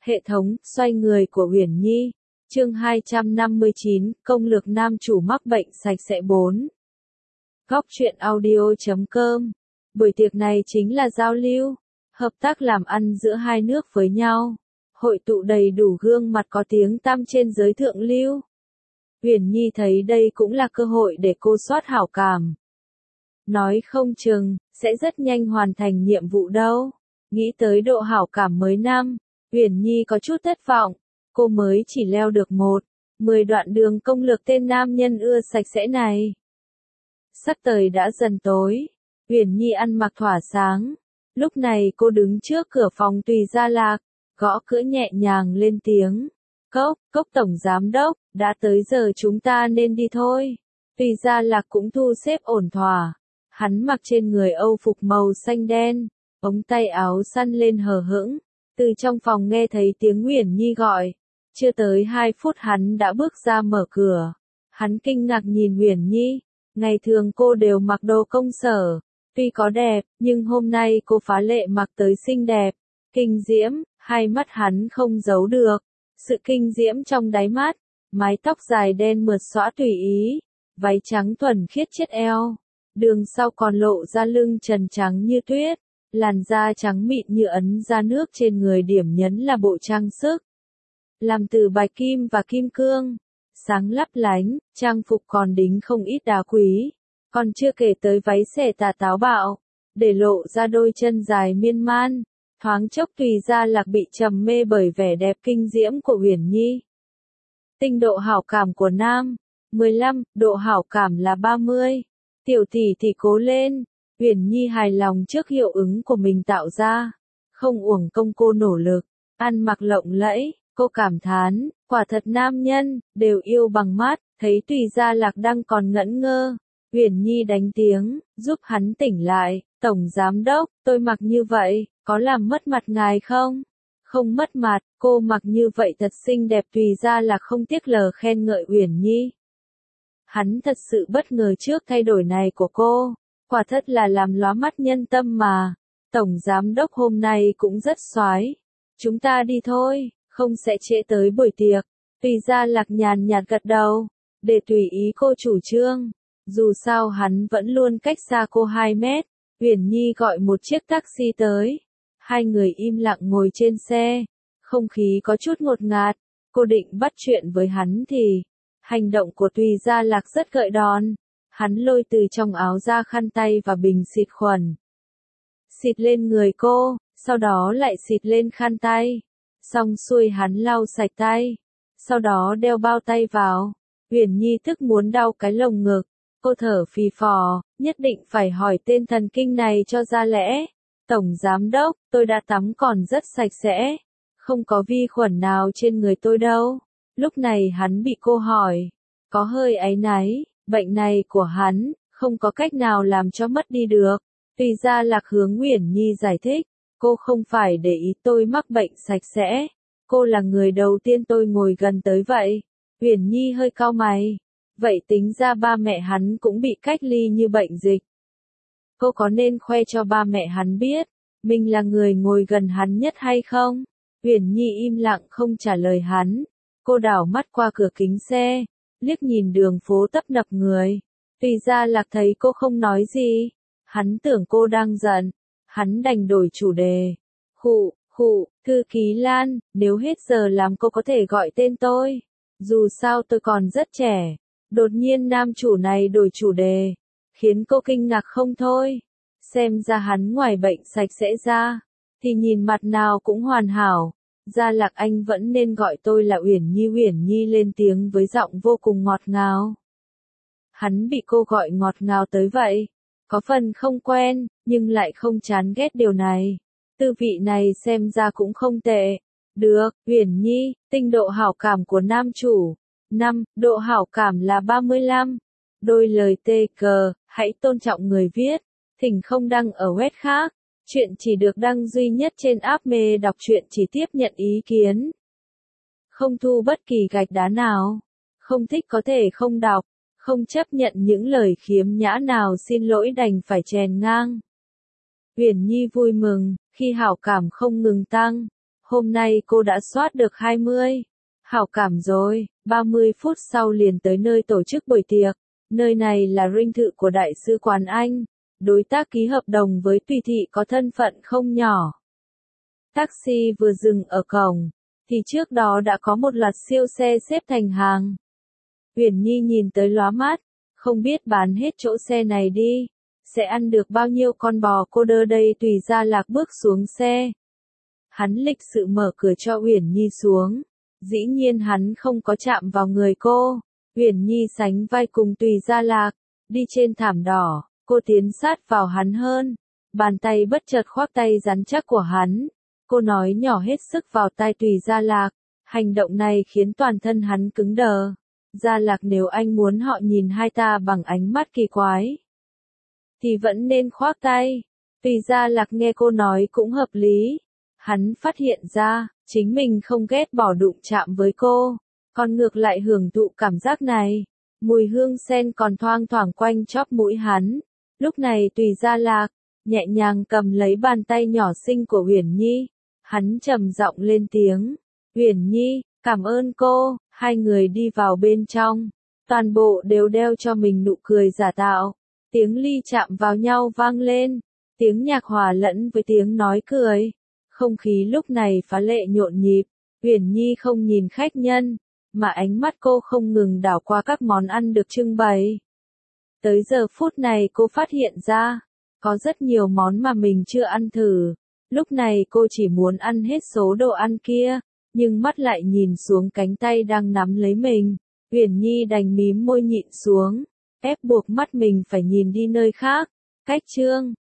Hệ thống, xoay người của Uyển Nhi. Chương 259, công lược nam chủ mắc bệnh sạch sẽ 4. Góc truyện audio.com. Buổi tiệc này chính là giao lưu, hợp tác làm ăn giữa hai nước với nhau, hội tụ đầy đủ gương mặt có tiếng tăm trên giới thượng lưu. Uyển Nhi thấy đây cũng là cơ hội để cô soát hảo cảm. Nói không chừng, sẽ rất nhanh hoàn thành nhiệm vụ đâu. Nghĩ tới độ hảo cảm mới năm, Uyển Nhi có chút thất vọng, cô mới chỉ leo được 10 đoạn đường công lược tên nam nhân ưa sạch sẽ này. Sắc trời đã dần tối, Uyển Nhi ăn mặc thỏa sáng. Lúc này cô đứng trước cửa phòng Tùy Gia Lạc, gõ cửa nhẹ nhàng lên tiếng. Cốc tổng giám đốc, đã tới giờ chúng ta nên đi thôi. Tùy Gia Lạc cũng thu xếp ổn thỏa. Hắn mặc trên người âu phục màu xanh đen, ống tay áo săn lên hờ hững. Từ trong phòng nghe thấy tiếng Uyển Nhi gọi. Chưa tới 2 phút hắn đã bước ra mở cửa. Hắn kinh ngạc nhìn Uyển Nhi. Ngày thường cô đều mặc đồ công sở. Tuy có đẹp, nhưng hôm nay cô phá lệ mặc tới xinh đẹp. Kinh diễm, hai mắt hắn không giấu được. Sự kinh diễm trong đáy mắt. Mái tóc dài đen mượt xõa tùy ý. Váy trắng thuần khiết chiết eo. Đường sau còn lộ ra lưng trần trắng như tuyết. Làn da trắng mịn như ấn da nước trên người, điểm nhấn là bộ trang sức làm từ bạch kim và kim cương, sáng lấp lánh. Trang phục còn đính không ít đá quý, còn chưa kể tới váy xẻ tà táo bạo, để lộ ra đôi chân dài miên man. Thoáng chốc Tùy Gia Lạc bị trầm mê bởi vẻ đẹp kinh diễm của Uyển Nhi. Tinh độ hảo cảm của nam 15, độ hảo cảm là 30. Tiểu tỷ thì cố lên. Uyển Nhi hài lòng trước hiệu ứng của mình tạo ra, không uổng công cô nỗ lực, ăn mặc lộng lẫy. Cô cảm thán, quả thật nam nhân đều yêu bằng mắt. Thấy Tùy Gia Lạc đang còn ngẩn ngơ, Uyển Nhi đánh tiếng, giúp hắn tỉnh lại. Tổng giám đốc, tôi mặc như vậy, có làm mất mặt ngài không? Không mất mặt, cô mặc như vậy thật xinh đẹp. Tùy Gia Lạc không tiếc lời khen ngợi Uyển Nhi. Hắn thật sự bất ngờ trước thay đổi này của cô, quả thật là làm lóa mắt nhân tâm mà. Tổng giám đốc hôm nay cũng rất soái. Chúng ta đi thôi, không sẽ trễ tới buổi tiệc. Tùy Gia Lạc nhàn nhạt gật đầu, để tùy ý cô chủ trương. Dù sao hắn vẫn luôn cách xa cô 2 mét. Uyển Nhi gọi một chiếc taxi tới. Hai người im lặng ngồi trên xe. Không khí có chút ngột ngạt. Cô định bắt chuyện với hắn thì hành động của Tùy Gia Lạc rất gợi đòn. Hắn lôi từ trong áo ra khăn tay và bình xịt khuẩn. Xịt lên người cô, sau đó lại xịt lên khăn tay. Xong xuôi hắn lau sạch tay, sau đó đeo bao tay vào. Uyển Nhi tức muốn đau cái lồng ngực. Cô thở phì phò, nhất định phải hỏi tên thần kinh này cho ra lẽ. Tổng giám đốc, tôi đã tắm còn rất sạch sẽ. Không có vi khuẩn nào trên người tôi đâu. Lúc này hắn bị cô hỏi, có hơi áy náy. Bệnh này của hắn, không có cách nào làm cho mất đi được. Tùy Gia Lạc hướng Uyển Nhi giải thích. Cô không phải để ý tôi mắc bệnh sạch sẽ. Cô là người đầu tiên tôi ngồi gần tới vậy. Uyển Nhi hơi cau mày. Vậy tính ra ba mẹ hắn cũng bị cách ly như bệnh dịch. Cô có nên khoe cho ba mẹ hắn biết mình là người ngồi gần hắn nhất hay không? Uyển Nhi im lặng không trả lời hắn. Cô đảo mắt qua cửa kính xe, liếc nhìn đường phố tấp nập người. Tùy Gia Lạc thấy cô không nói gì, hắn tưởng cô đang giận. Hắn đành đổi chủ đề. Thư ký Lan, nếu hết giờ làm cô có thể gọi tên tôi. Dù sao tôi còn rất trẻ. Đột nhiên nam chủ này đổi chủ đề, khiến cô kinh ngạc không thôi. Xem ra hắn ngoài bệnh sạch sẽ ra, thì nhìn mặt nào cũng hoàn hảo. Gia Lạc anh vẫn nên gọi tôi là Uyển Nhi. Uyển Nhi lên tiếng với giọng vô cùng ngọt ngào. Hắn bị cô gọi ngọt ngào tới vậy. Có phần không quen, nhưng lại không chán ghét điều này. Tư vị này xem ra cũng không tệ. Được, Uyển Nhi, tinh độ hảo cảm của nam chủ. 5, độ hảo cảm là 35. Đôi lời tê cờ, hãy tôn trọng người viết. Thỉnh không đăng ở web khác. Chuyện chỉ được đăng duy nhất trên app Mê đọc truyện, chỉ tiếp nhận ý kiến. Không thu bất kỳ gạch đá nào. Không thích có thể không đọc. Không chấp nhận những lời khiếm nhã nào, xin lỗi đành phải chèn ngang. Uyển Nhi vui mừng, khi hảo cảm không ngừng tăng. Hôm nay cô đã soát được 20 hảo cảm rồi. 30 phút sau liền tới nơi tổ chức buổi tiệc. Nơi này là dinh thự của Đại sứ quán Anh. Đối tác ký hợp đồng với Tùy Thị có thân phận không nhỏ. Taxi vừa dừng ở cổng, thì trước đó đã có một loạt siêu xe xếp thành hàng. Uyển Nhi nhìn tới lóa mắt, không biết bán hết chỗ xe này đi, sẽ ăn được bao nhiêu con bò cô đơ đây. Tùy Gia Lạc bước xuống xe. Hắn lịch sự mở cửa cho Uyển Nhi xuống. Dĩ nhiên hắn không có chạm vào người cô. Uyển Nhi sánh vai cùng Tùy Gia Lạc, đi trên thảm đỏ, cô tiến sát vào hắn hơn. Bàn tay bất chợt khoác tay rắn chắc của hắn. Cô nói nhỏ hết sức vào tai Tùy Gia Lạc. Hành động này khiến toàn thân hắn cứng đờ. Gia Lạc, nếu anh muốn họ nhìn hai ta bằng ánh mắt kỳ quái, thì vẫn nên khoác tay. Tùy Gia Lạc nghe cô nói cũng hợp lý. Hắn phát hiện ra, chính mình không ghét bỏ đụng chạm với cô, còn ngược lại hưởng thụ cảm giác này. Mùi hương sen còn thoang thoảng quanh chóp mũi hắn. Lúc này Tùy Gia Lạc nhẹ nhàng cầm lấy bàn tay nhỏ xinh của Uyển Nhi. Hắn trầm giọng lên tiếng, Uyển Nhi, cảm ơn cô. Hai người đi vào bên trong. Toàn bộ đều đeo cho mình nụ cười giả tạo. Tiếng ly chạm vào nhau vang lên. Tiếng nhạc hòa lẫn với tiếng nói cười. Không khí lúc này phá lệ nhộn nhịp. Uyển Nhi không nhìn khách nhân, mà ánh mắt cô không ngừng đảo qua các món ăn được trưng bày. Tới giờ phút này cô phát hiện ra, có rất nhiều món mà mình chưa ăn thử. Lúc này cô chỉ muốn ăn hết số đồ ăn kia, nhưng mắt lại nhìn xuống cánh tay đang nắm lấy mình. Uyển Nhi đành mím môi nhịn xuống, ép buộc mắt mình phải nhìn đi nơi khác. Cách chương